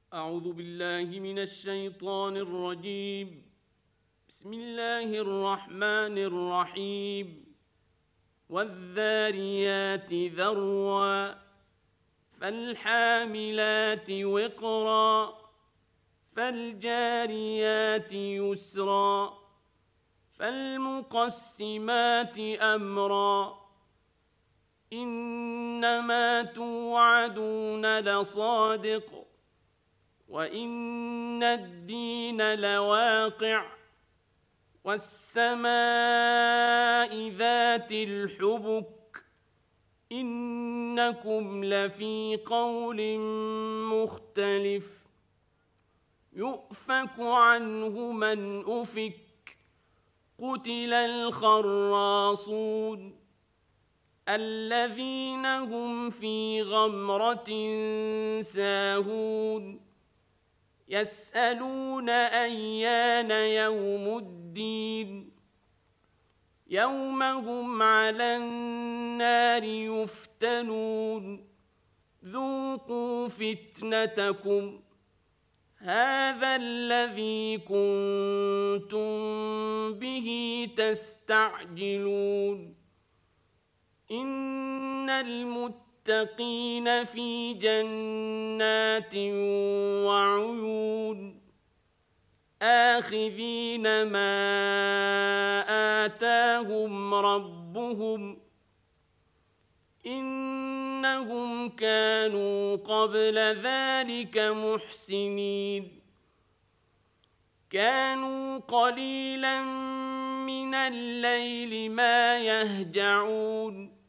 أعوذ بالله من الشيطان الرجيم. بسم الله الرحمن الرحيم. والذاريات ذروا فالحاملات وقرا فالجاريات يسرا فالمقسمات أمرا إنما توعدون لصادق وإن الدين لواقع والسماء ذات الحبك إنكم لفي قول مختلف يؤفك عنه من أفك قتل الخراصون الذين هم في غمرة ساهون يسألون أيان يوم الدين يوم هم على النار يفتنون ذوقوا فتنتكم هذا الذي كنتم به تستعجلون إن المتقين في جنات وعيون آخذين ما آتاهم ربهم إنهم كانوا قبل ذلك محسنين كانوا قليلا من الليل ما يهجعون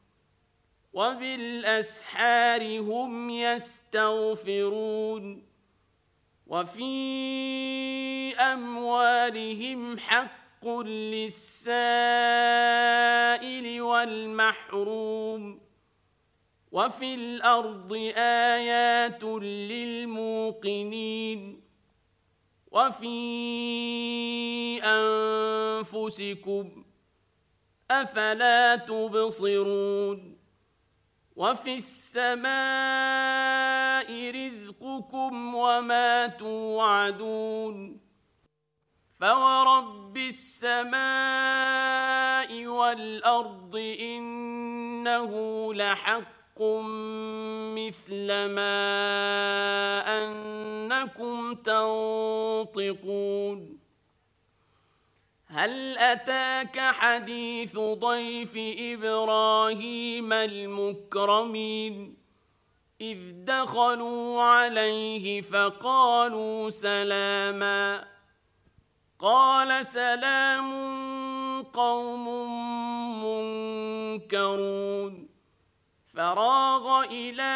وبالأسحار هم يستغفرون وفي أموالهم حق للسائل والمحروم وفي الأرض آيات للموقنين وفي أنفسكم أفلا تبصرون وفي السماء رزقكم وما توعدون فورب السماء والأرض إنه لحق مثل ما أنكم تنطقون هل أتاك حديث ضيف إبراهيم المكرمين إذ دخلوا عليه فقالوا سلاما قال سلام قوم منكرون فراغ إلى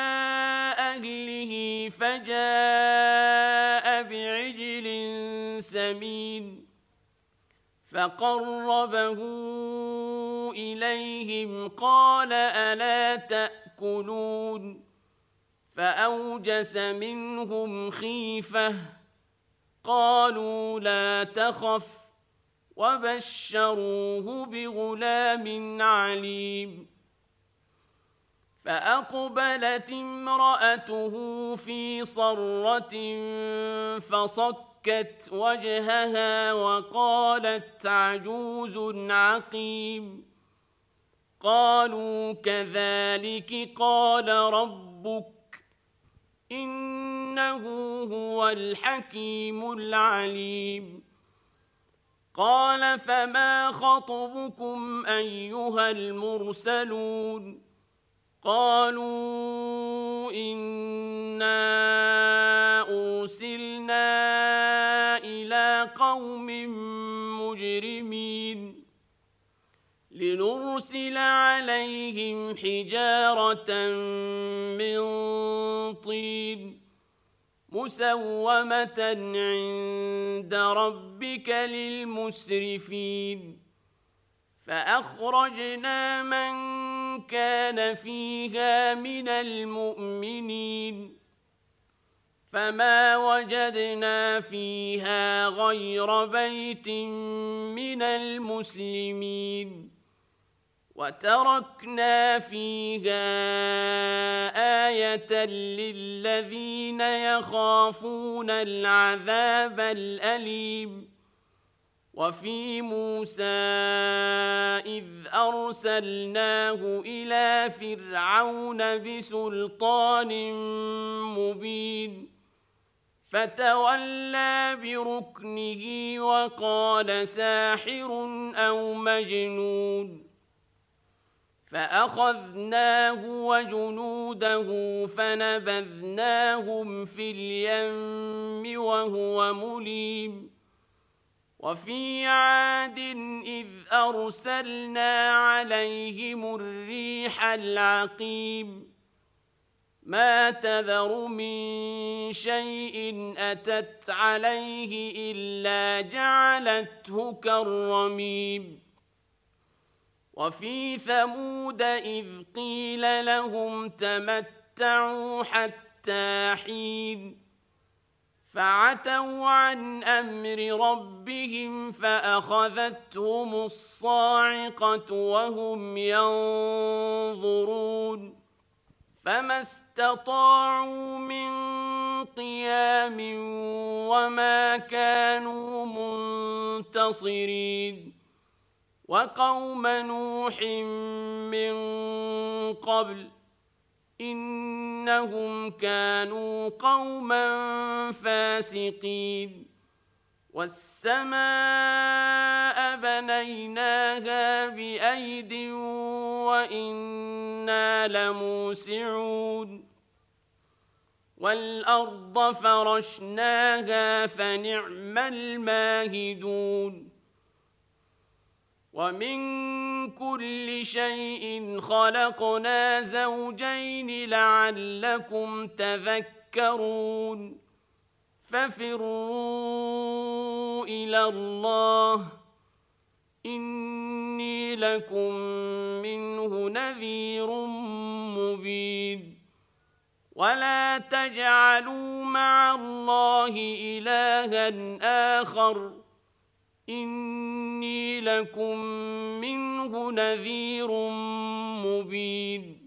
أهله فجاء بعجل سمين فقربه إليهم قال ألا تأكلون فأوجس منهم خيفة قالوا لا تخف وبشروه بغلام عليم فأقبلت امرأته في صرة فصكت وجهها وقالت عجوز عقيم قالوا كذلك قال ربك إنه هو الحكيم العليم قال فما خطبكم أيها المرسلون قالوا إنا أرسلنا إلى قوم مجرمين لنرسل عليهم حجارة من طين مسومة عند ربك للمسرفين فأخرجنا من كان فيها من المؤمنين فما وجدنا فيها غير بيت من المسلمين وتركنا فيها آية للذين يخافون العذاب الأليم وفي موسى إذ أرسلناه إلى فرعون بسلطان مبين فتولى بركنه وقال ساحر أو مجنون فأخذناه وجنوده فنبذناهم في اليم وهو مليم وفي عاد إذ أرسلنا عليهم الريح العقيم ما تذر من شيء أتت عليه إلا جعلته كالرميم وفي ثمود إذ قيل لهم تمتعوا حتى حين فعتوا عن أمر ربهم فأخذتهم الصاعقة وهم ينظرون فما استطاعوا من قيام وما كانوا منتصرين وقوم نوح من قبل إنهم كانوا قوما فاسقين والسماء بنيناها بأيد وإنا لموسعون والأرض فرشناها فنعم الماهدون ومن كل شيء خلقنا زوجين لعلكم تذكرون ففروا إلى الله إني لكم منه نذير مبين ولا تجعلوا مع الله إلها آخر إني لكم منه نذير مبين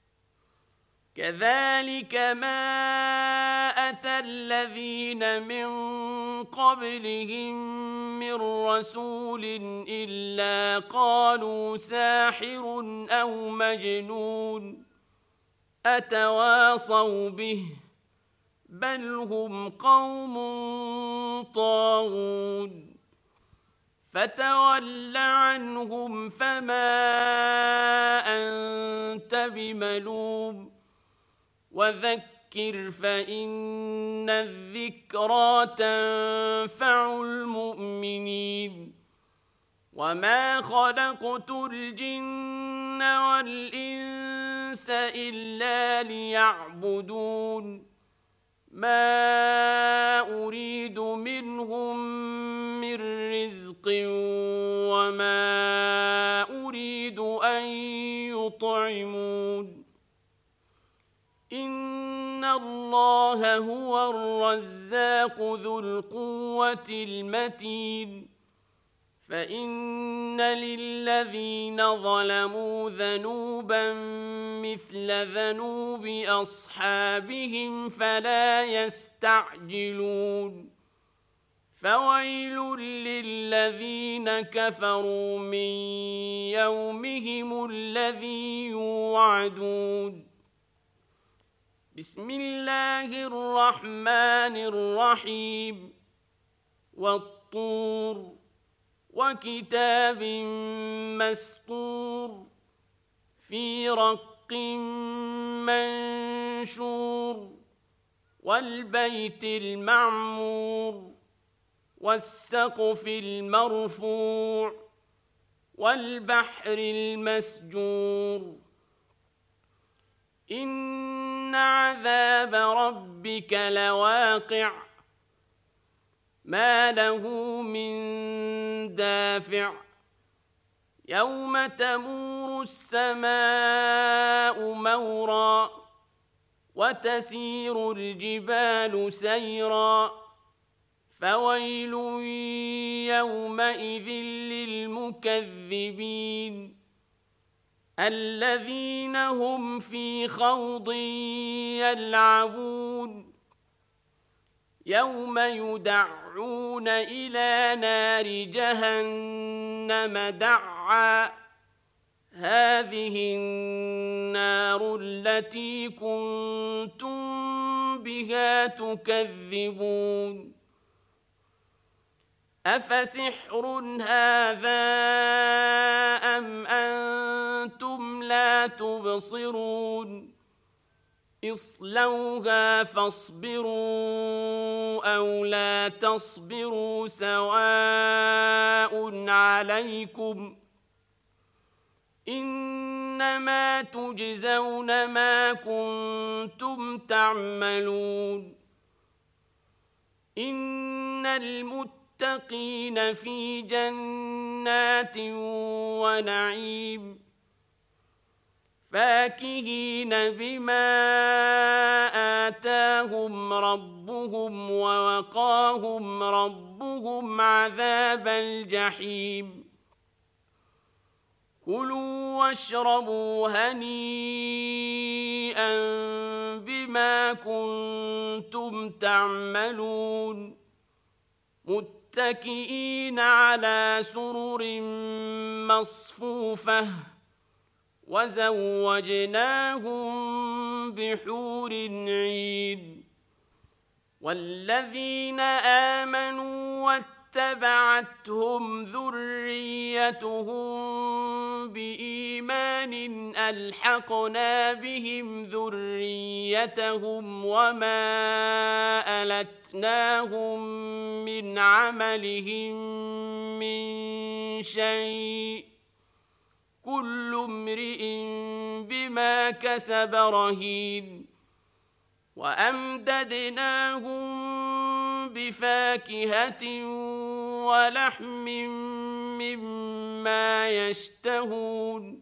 كذلك ما أتى الذين من قبلهم من رسول إلا قالوا ساحر أو مجنون أتواصوا به بل هم قوم طاغون فتول عنهم فما أنت بملوم وذكر فإن الذكرى تنفع المؤمنين وما خلقت الجن والإنس إلا ليعبدون ما أريد منهم من رزق وما أريد أن يطعمون إن الله هو الرزاق ذو القوة المتين فإن للذين ظلموا ذنوبا مثل ذنوب أصحابهم فلا يستعجلون فويل للذين كفروا من يومهم الذي يوعدون بسم الله الرحمن الرحيم والطور وكتاب مسطور في رق منشور والبيت المعمور والسقف المرفوع والبحر المسجور إن عذاب ربك لواقع ما له من دافع يوم تمور السماء مورا وتسير الجبال سيرا فويل يومئذ للمكذبين الذين هم في خوض يلعبون يوم يدعون إلى نار جهنم دعا هذه النار التي كنتم بها تكذبون أفسحر هذا أم أنتم لا تبصرون اصلوها فاصبروا أو لا تصبروا سواء عليكم إنما تجزون ما كنتم تعملون إن المتقين في جنات ونعيم فاكهين بما آتاهم ربهم ووقاهم ربهم عذاب الجحيم كلوا واشربوا هنيئا بما كنتم تعملون متكئين على سرر مصفوفة وزوجناهم بحور عين والذين آمنوا واتبعتهم ذريتهم بإيمان ألحقنا بهم ذريتهم وما ألتناهم من عملهم من شيء كل امرئ بما كسب رهين وأمددناهم بفاكهة ولحم مما يشتهون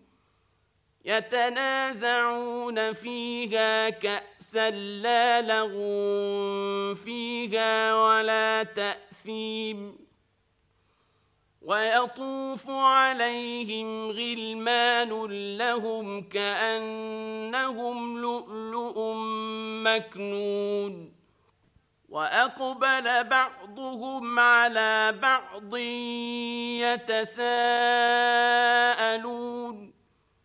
يتنازعون فيها كأسا لا لغو فيها ولا تأثيم ويطوف عليهم غلمان لهم كأنهم لؤلؤ مكنون وأقبل بعضهم على بعض يتساءلون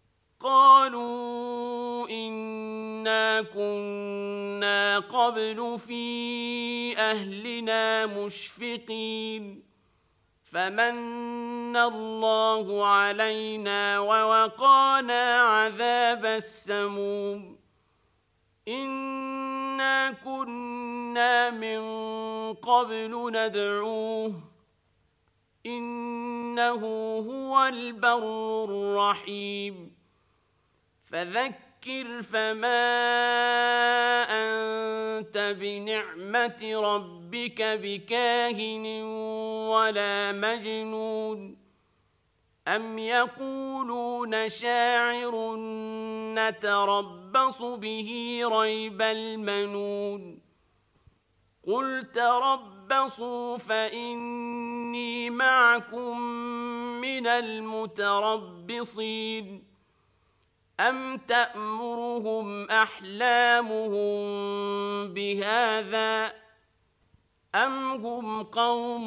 قالوا إنا كنا قبل في أهلنا مشفقين فمن الله علينا ووقانا عذاب السموم إنا كنا من قبل ندعوه إنه هو البر الرحيم فذكر فما أنت بنعمة ربك بكاهن ولا مجنون أم يقولون شاعر نتربص به ريب المنون قل تربصوا فإني معكم من المتربصين أم تأمرهم أحلامهم بهذا أم هم قوم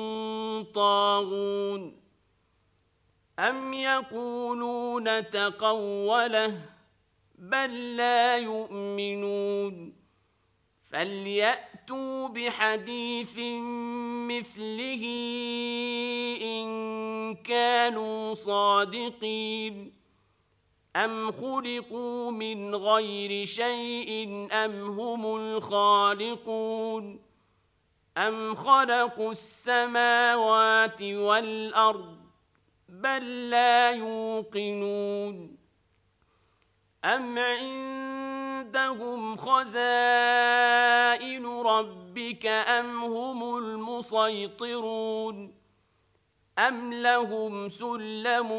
طاغون أم يقولون تقوله بل لا يؤمنون فليأتوا بحديث مثله إن كانوا صادقين أم خلقوا من غير شيء أم هم الخالقون أم خلقوا السماوات والأرض بل لا يوقنون أم عندهم خزائن ربك أم هم المسيطرون أم لهم سلم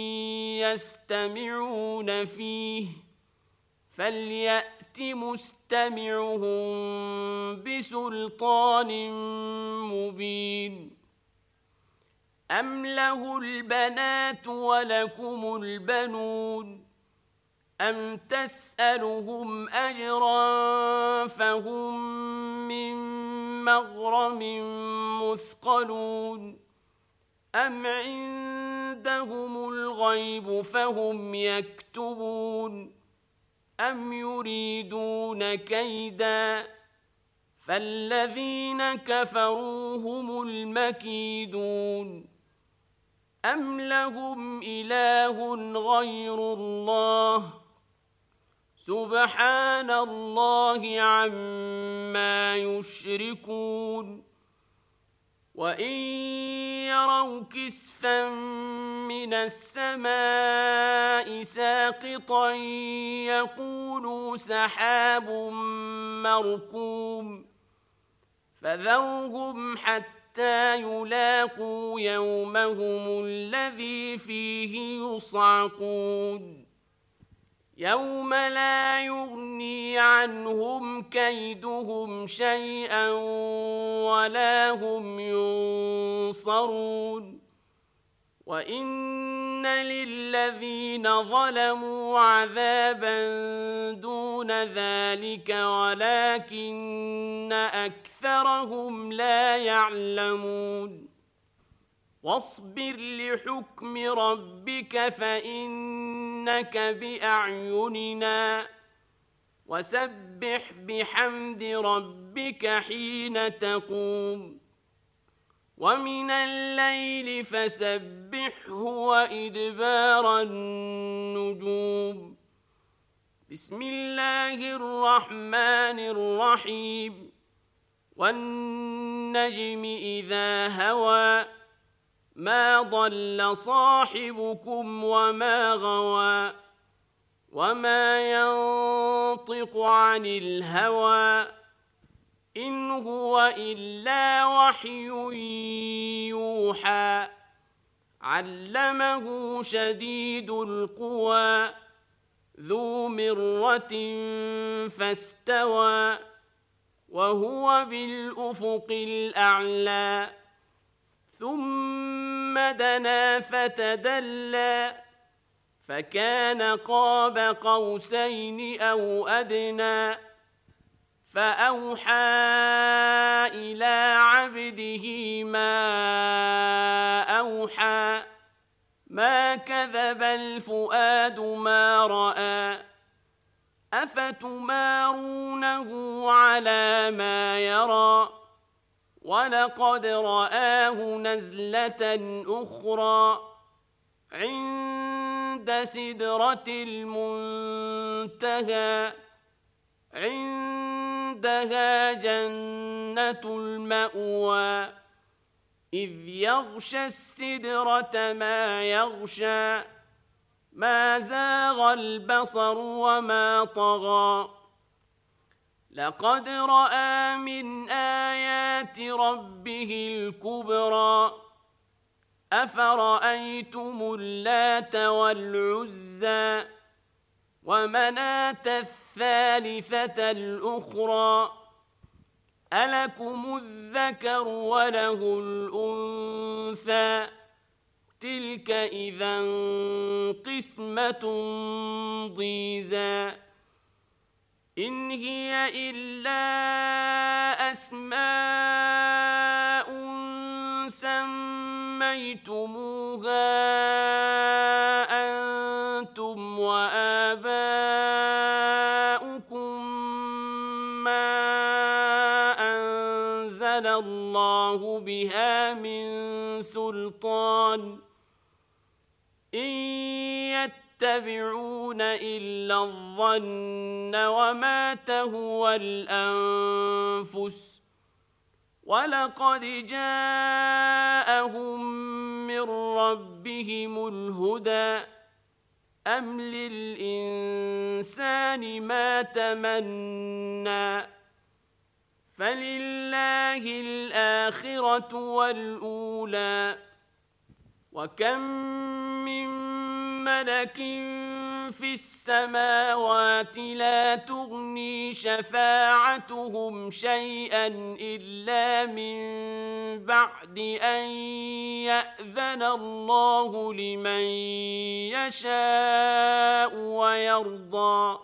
يستمعون فيه فليأت مستمعهم بسلطان مبين أم له البنات ولكم البنون أم تسألهم أجرا فهم من مغرم مثقلون أم عندهم الغيب فهم يكتبون أم يريدون كيدا فالذين كفروا هم المكيدون أم لهم إله غير الله سبحان الله عما يشركون وإن يروا كسفا من السماء ساقطا يقولوا سحاب مركوم فذرهم حتى يلاقوا يومهم الذي فيه يصعقون يوم لا يغني عنهم كيدهم شيئا ولا هم ينصرون وإن للذين ظلموا عذابا دون ذلك ولكن أكثرهم لا يعلمون واصبر لحكم ربك فإنك بأعيننا وسبح بحمد ربك حين تقوم ومن الليل فسبحه وإدبار النجوم بسم الله الرحمن الرحيم والنجم إذا هوى ما ضل صاحبكم وما غوى وما ينطق عن الهوى إن هو إلا وحي يوحى علمه شديد القوى ذو مرة فاستوى وهو بالأفق الأعلى ثم دنا فتدلى فكان قاب قوسين أو أدنى فأوحى إلى عبده ما أوحى ما كذب الفؤاد ما رأى أفتمارونه على ما يرى ولقد رآه نزلة أخرى عند سدرة المنتهى عندها جنة المأوى إذ يغشى السدرة ما يغشى ما زاغ البصر وما طغى لقد رأى من آيات ربه الكبرى أفرأيتم اللات والعزى ومناة الثالثة الأخرى ألكم الذكر وله الأنثى تلك إذا قسمة ضيزى إن هي إلا أسماء سميتموها أنتم وآباؤكم ما أنزل الله بها من سلطان إن يتبعون إلا الظن وما تهوى الأنفس ولقد جاءهم من ربهم الهدى أم للإنسان ما تمنى فلله الآخرة والأولى وكم من ملك في السماوات لا تغني شفاعتهم شيئا إلا من بعد أن يأذن الله لمن يشاء ويرضى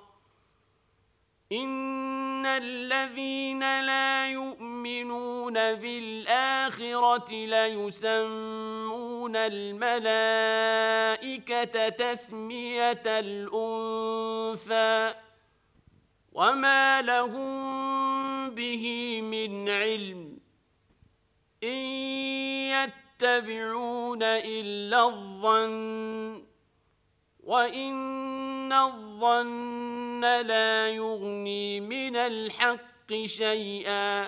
إن الذين لا يؤمنون بالآخرة ليسمون الملائكة تسمية الأنثى وما لهم به من علم إن يتبعون إلا الظن وإن الظن لا يغني من الحق شيئا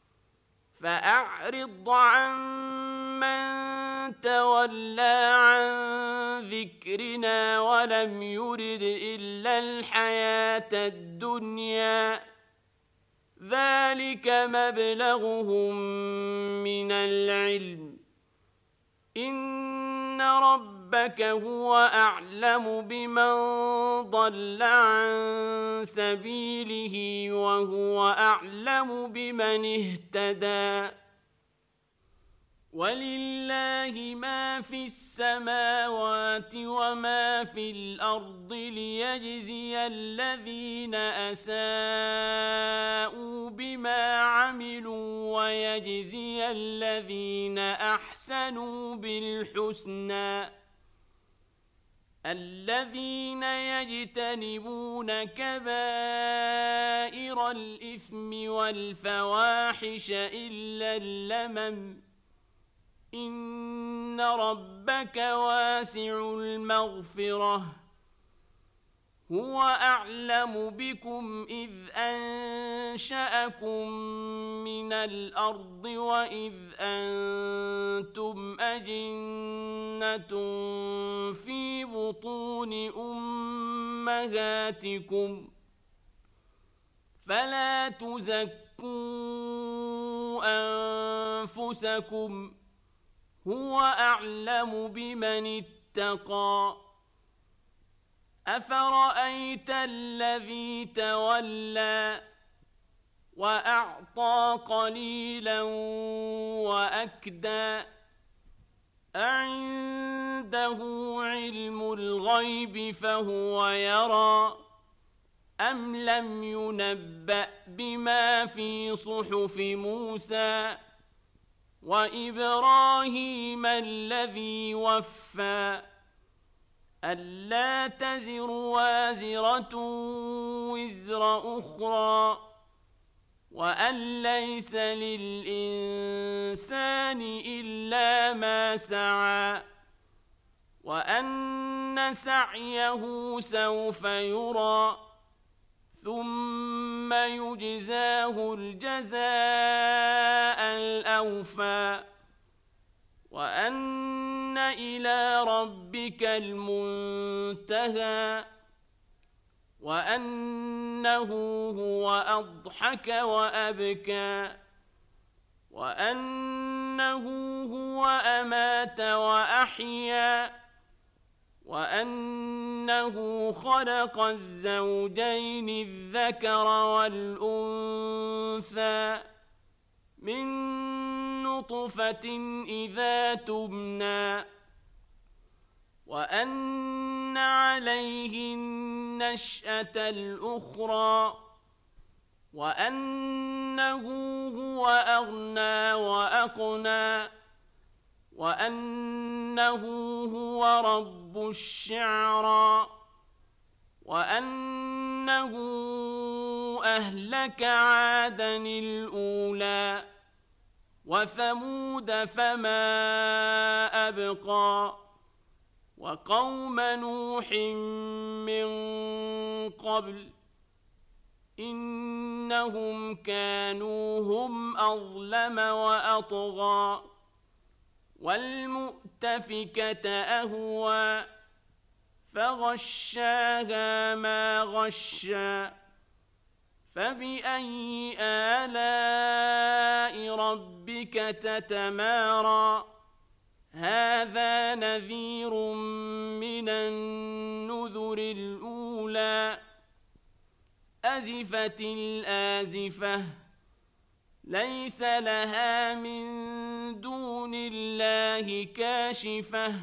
فأعرض عن من تولى عن ذكرنا ولم يرد إلا الحياة الدنيا ذلك مبلغهم من العلم إن ربك هو أعلم بمن ضل عن سبيله وهو أعلم بمن اهتدى ولله ما في السماوات وما في الأرض ليجزي الذين أساءوا بما عملوا ويجزي الذين أحسنوا بالحسنى الذين يجتنبون كبائر الإثم والفواحش إلا اللمم إن ربك واسع المغفرة هو أعلم بكم إذ أنشأكم من الأرض وإذ أنتم أجنة في بطون أمهاتكم فلا تزكوا أنفسكم هو أعلم بمن اتقى أفرأيت الذي تولى وأعطى قليلا وأكدى أعنده علم الغيب فهو يرى أم لم ينبأ بما في صحف موسى وإبراهيم الذي وفى ألا تزر وازرة وزر أخرى وأن ليس للإنسان إلا ما سعى وأن سعيه سوف يرى ثم يجزاه الجزاء الأوفى وأن إلى ربك المنتهى وأنه هو أضحك وأبكى وأنه هو أمات وأحيا وأنه خلق الزوجين الذكر والأنثى من نطفة إذا تمنى وأن عليه النشأة الأخرى وأنه هو أغنى وأقنى وأنه هو رب الشعرى وأنه أهلك عادا الأولى وثمود فما أبقى وقوم نوح من قبل إنهم كانوا هم أظلم وأطغى والمؤتفكة أهوى فغشاها ما غشى فبأي آلاء ربك تتمارى هذا نذير من النذر الأولى أزفت الآزفة ليس لها من دون الله كاشفة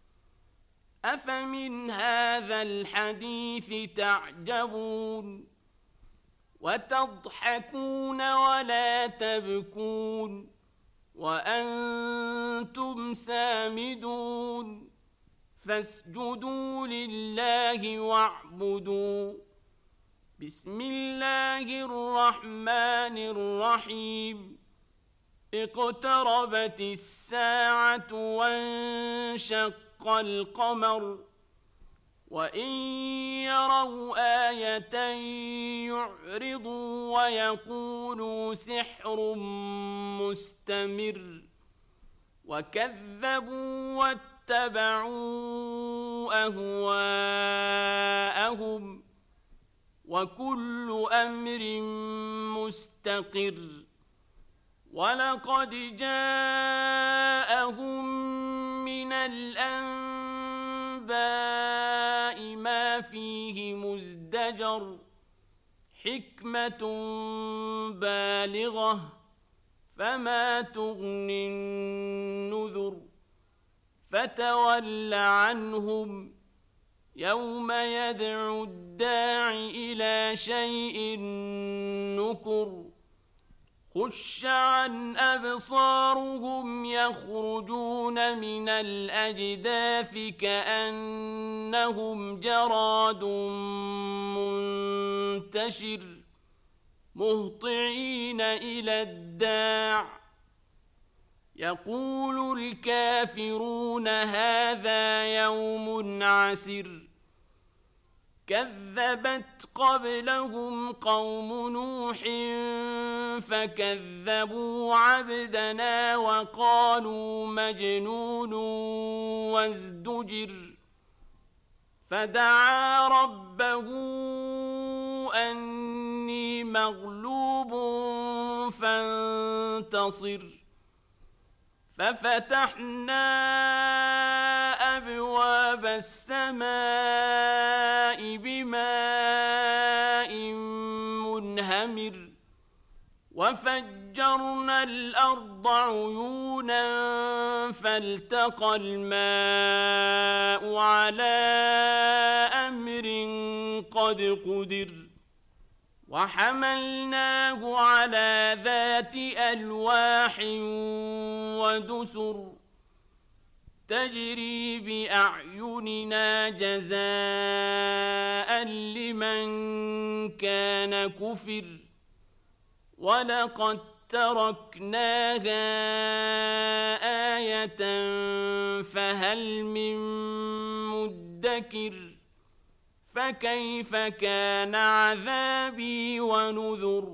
أفمن هذا الحديث تعجبون وتضحكون ولا تبكون وأنتم سامدون فاسجدوا لله واعبدوا بسم الله الرحمن الرحيم اقتربت الساعة وانشق القمر وإن يروا آية يعرضوا ويقولوا سحر مستمر وكذبوا واتبعوا أهواءهم وكل أمر مستقر ولقد جاءهم من الأنباء ما فيه مزدجر حكمة بالغة فما تغني النذر فتول عنهم يوم يدعو الداع إلى شيء نكر خش عن أبصارهم يخرجون من الأجداث كأنهم جراد منتشر مهطعين إلى الداع يقول الكافرون هذا يوم عسر كذبت قبلهم قوم نوح فكذبوا عبدنا وقالوا مجنون وازدجر فدعا ربه أني مغلوب فانتصر ففتحنا أبواب السماء بماء منهمر وفجرنا الأرض عيونا فالتقى الماء على أمر قد قدر وحملناه على ذات ألواح ودسر تجري بأعيننا جزاء لمن كان كفر ولقد تركناها آية فهل من مدكر فكيف كان عذابي ونذر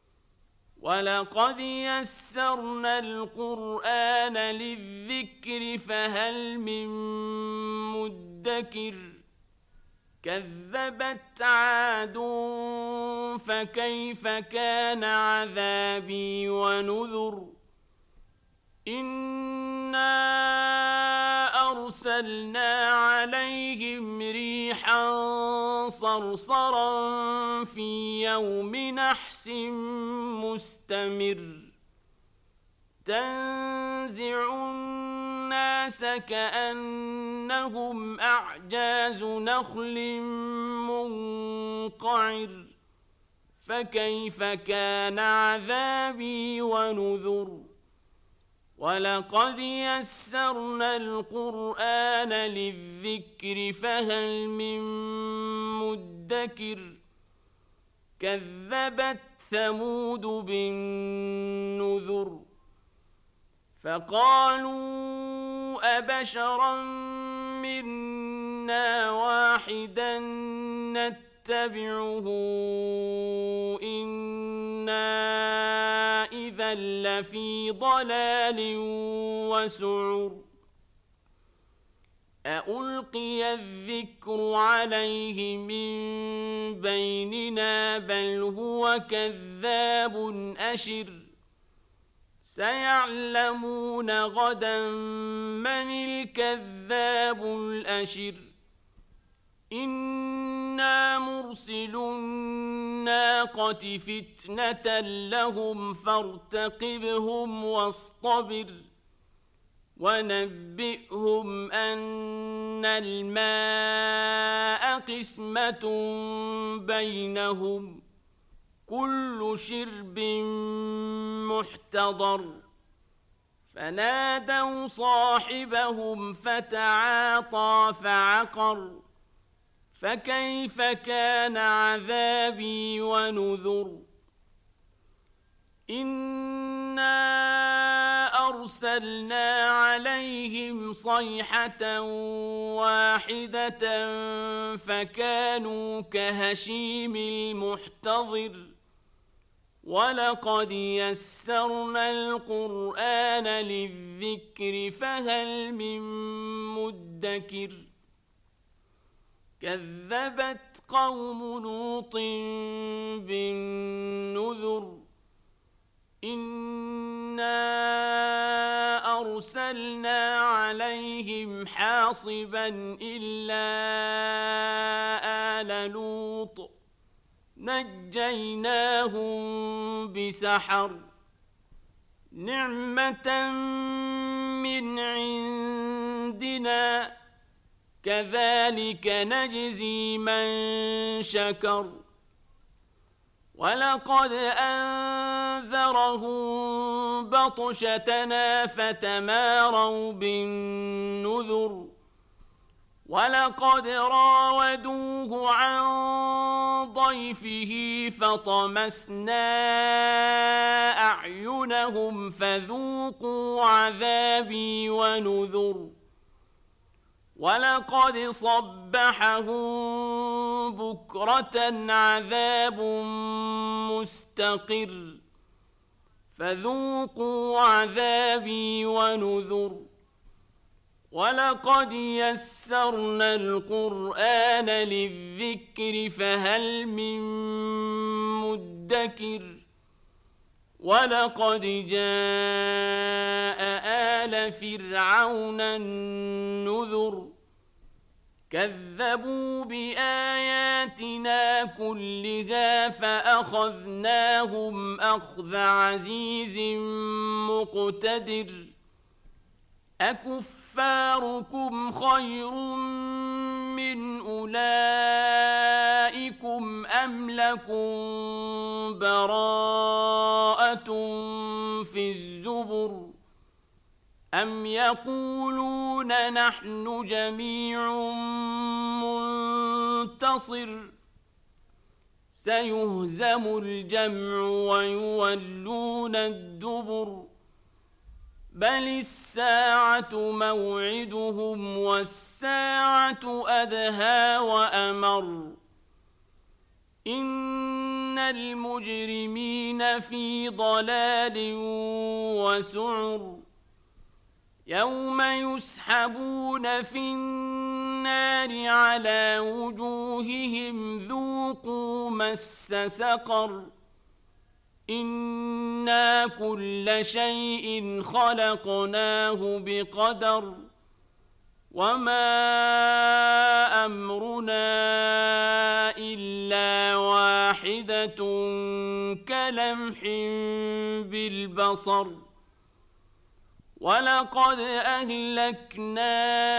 ولقد يسرنا القرآن للذكر فهل من مدكر كذبت عاد فكيف كان عذابي ونذر إنا أرسلنا عليهم ريحا صرصرا في يوم نحس مستمر تنزع الناس كأنهم أعجاز نخل منقعر فكيف كان عذابي ونذر ولقد يسرنا القرآن للذكر فهل من مدكر كذبت ثمود بالنذر فقالوا أبشرا منا واحدا نتبعه إنا إذا لفي ضلال وسعر أألقي الذكر عليه من بيننا بل هو كذاب أشر سيعلمون غدا من الكذاب الأشر إنا مرسل الناقة فتنة لهم فارتقبهم واصطبر ونبئهم أن الماء قسمة بينهم كل شرب محتضر فنادوا صاحبهم فتعاطى فعقر فكيف كان عذابي ونذر إنا أرسلنا عليهم صيحة واحدة فكانوا كهشيم المحتضر ولقد يسرنا القرآن للذكر فهل من مدكر كذبت قوم لوط بالنذر إنا أرسلنا عليهم حاصبا إلا آل لوط نجيناهم بسحر نعمة من عندنا كذلك نجزي من شكر ولقد أنذرهم بطشتنا فتماروا بالنذر ولقد راودوه عن ضيفه فطمسنا أعينهم فذوقوا عذابي ونذر ولقد صبحهم بكرة عذاب مستقر فذوقوا عذابي ونذر ولقد يسرنا القرآن للذكر فهل من مدكر ولقد جاء آل فرعون النذر كذبوا بآياتنا كلها فأخذناهم أخذ عزيز مقتدر أكفاركم خير من أولئكم أم لكم براءة في الزبر أم يقولون نحن جميع منتصر سيهزم الجمع ويولون الدبر بل الساعة موعدهم والساعة أدهى وأمر إن المجرمين في ضلال وسعر يوم يسحبون في النار على وجوههم ذوقوا مس سقر إنا كل شيء خلقناه بقدر وما أمرنا إلا واحدة كلمح بالبصر ولقد أهلكنا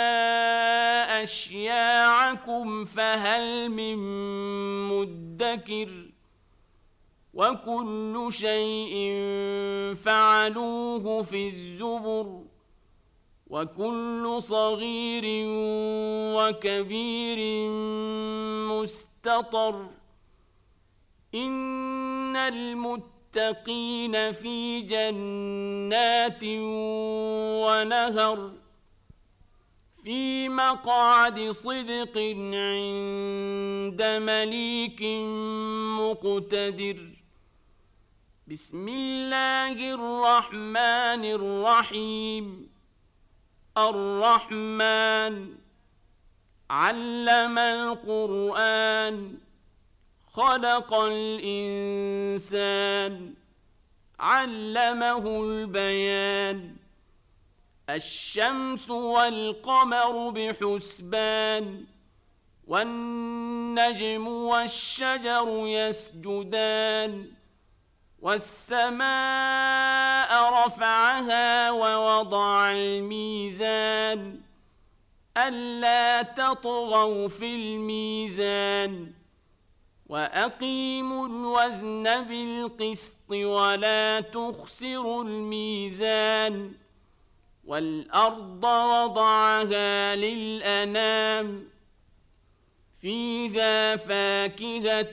أشياعكم فهل من مدكر وكل شيء فعلوه في الزبر وكل صغير وكبير مستطر إن المتقين في جنات ونهر في مقعد صدق عند مليك مقتدر بسم الله الرحمن الرحيم الرحمن علم القرآن خلق الإنسان علمه البيان الشمس والقمر بحسبان والنجم والشجر يسجدان والسماء رفعها ووضع الميزان ألا تطغوا في الميزان وأقيموا الوزن بالقسط ولا تخسروا الميزان والأرض وضعها للأنام فيها فاكهة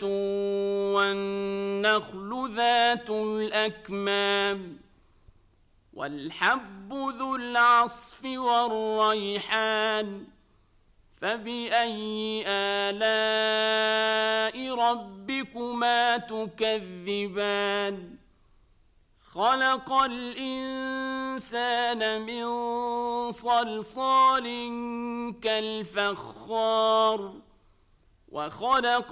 والنخل ذات الأكمام والحب ذو العصف والريحان فبأي آلاء ربكما تكذبان خلق الإنسان من صلصال كالفخار وخلق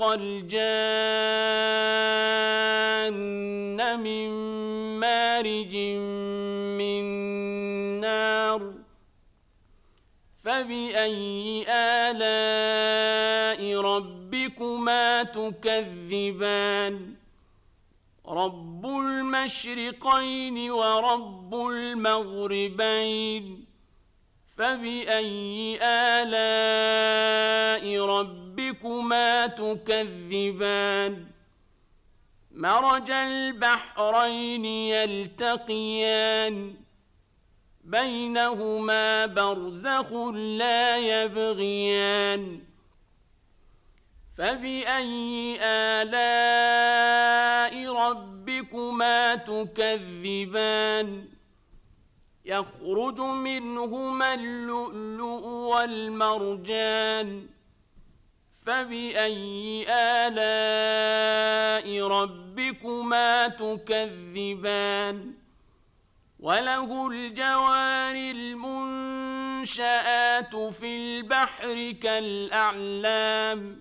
الجان من مارج من نار فبأي آلاء ربكما تكذبان رب المشرقين ورب المغربين فبأي آلاء ربكما تكذبان مرج البحرين يلتقيان بينهما برزخ لا يبغيان فبأي آلاء ربكما تكذبان يخرج منهما اللؤلؤ والمرجان فبأي آلاء ربكما تكذبان وله الجوار المنشآت في البحر كالأعلام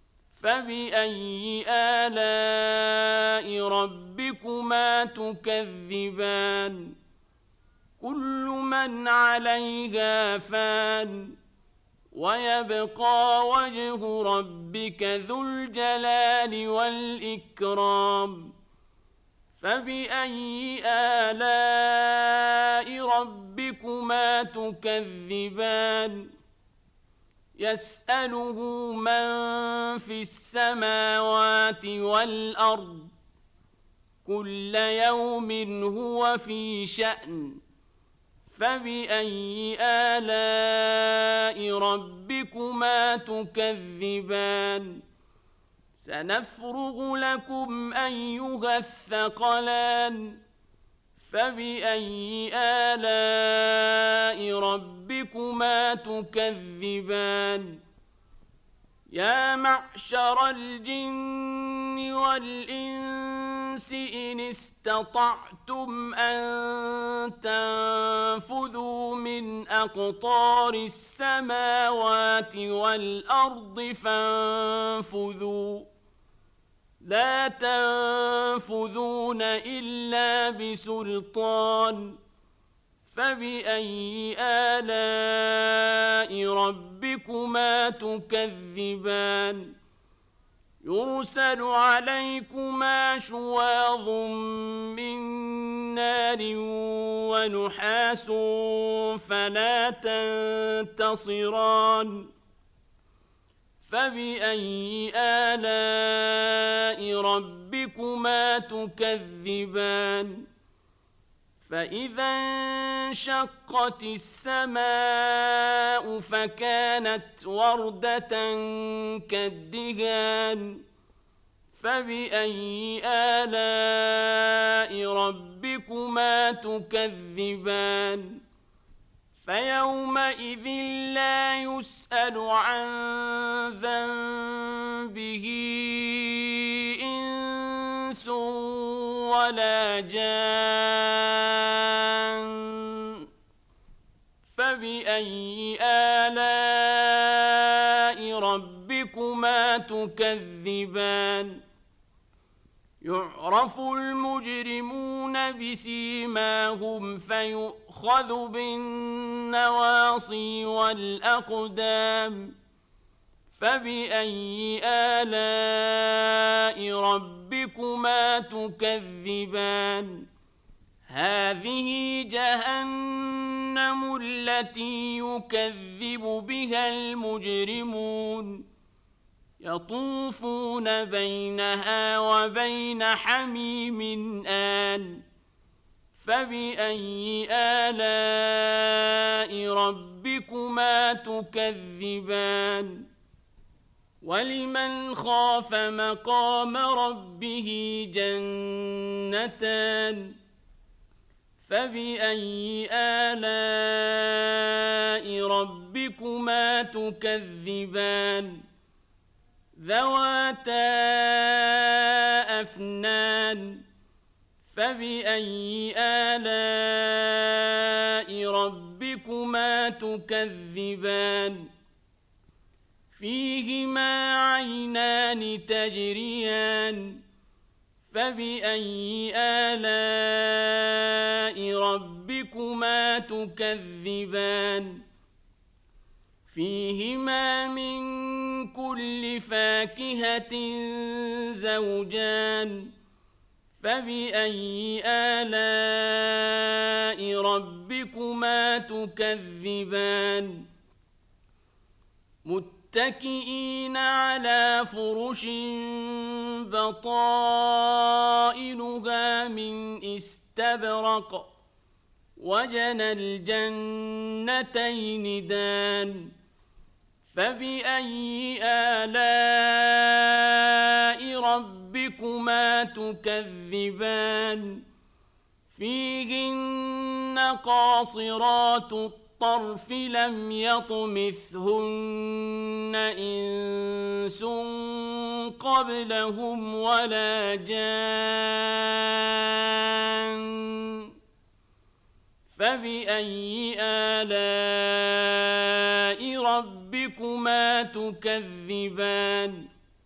فبأي آلاء ربكما تكذبان كل من عليها فان ويبقى وجه ربك ذو الجلال والإكرام فبأي آلاء ربكما تكذبان يسأله من في السماوات والأرض كل يوم هو في شأن فبأي آلاء ربكما تكذبان سنفرغ لكم أيها الثقلان فبأي آلاء ربكما تكذبان يا معشر الجن والإنس إن استطعتم أن تنفذوا من أقطار السماوات والأرض فانفذوا لا تنفذون إلا بسلطان فبأي آلاء ربكما تكذبان يرسل عليكما شواظ من نار ونحاس فلا تنتصران فبأي آلاء ربكما تكذبان فإذا انشقت السماء فكانت وردة كالدهان فبأي آلاء ربكما تكذبان فيومئذ لا يسأل عن ذنبه إنس ولا جان فبأي آلاء ربكما تكذبان يعرف المجرمون بسيماهم فيؤخذ بالنواصي والأقدام فبأي آلاء ربكما تكذبان هذه جهنم التي يكذب بها المجرمون يطوفون بينها وبين حميم آن فبأي آلاء ربكما تكذبان ولمن خاف مقام ربه جنتان فبأي آلاء ربكما تكذبان ذواتا أفنان فبأي آلاء ربكما تكذبان فيهما عينان تجريان فبأي آلاء ربكما تكذبان فيهما من كل فاكهة زوجان فبأي آلاء ربكما تكذبان متكئين على فرش بطائنها من استبرق وجنى الجنتين دان فبأي آلاء ربكما تكذبان فيهن قاصرات الطرف لم يطمثهن إنس قبلهم ولا جان فبأي آلاء ربكما تكذبان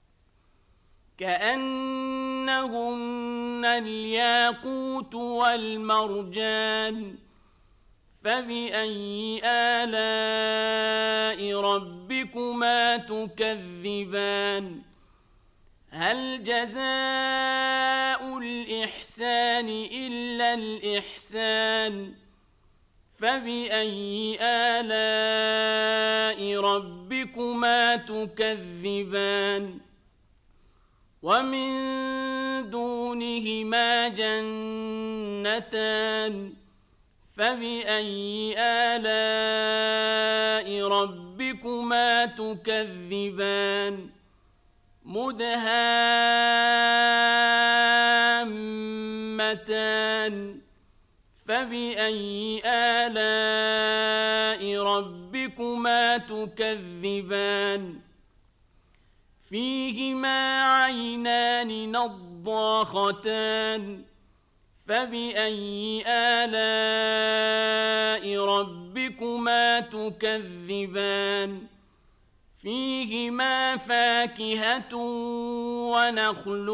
كأنهن الياقوت والمرجان فبأي آلاء ربكما تكذبان هل جزاء الإحسان إلا الإحسان فبأي آلاء ربكما تكذبان ومن دونهما جنتان فبأي آلاء ربكما تكذبان مدهامتان فبأي آلاء ربكما تكذبان فيهما عينان نضاختان فبأي آلاء ربكما تكذبان فيهما فاكهة ونخل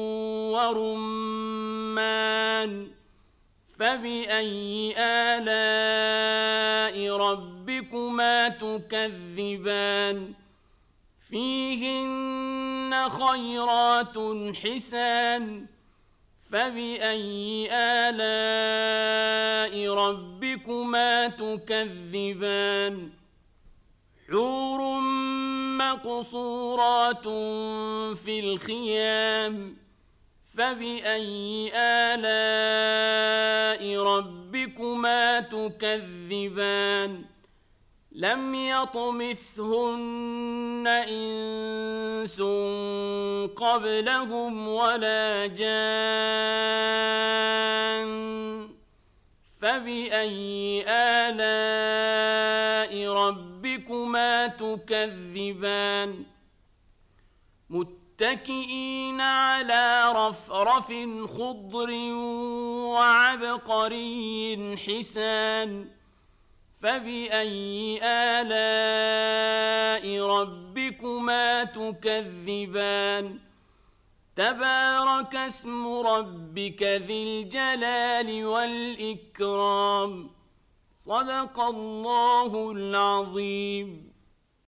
ورمان فبأي آلاء ربكما تكذبان فيهن خيرات حسان فبأي آلاء ربكما تكذبان حور مقصورات في الخيام فبأي آلاء ربكما تكذبان لم يطمثهن إنس قبلهم ولا جان فبأي آلاء ربكما تكذبان متكئين على رفرف خضر وعبقري حسان فبأي آلاء ربكما تكذبان تبارك اسم ربك ذي الجلال والإكرام. صدق الله العظيم.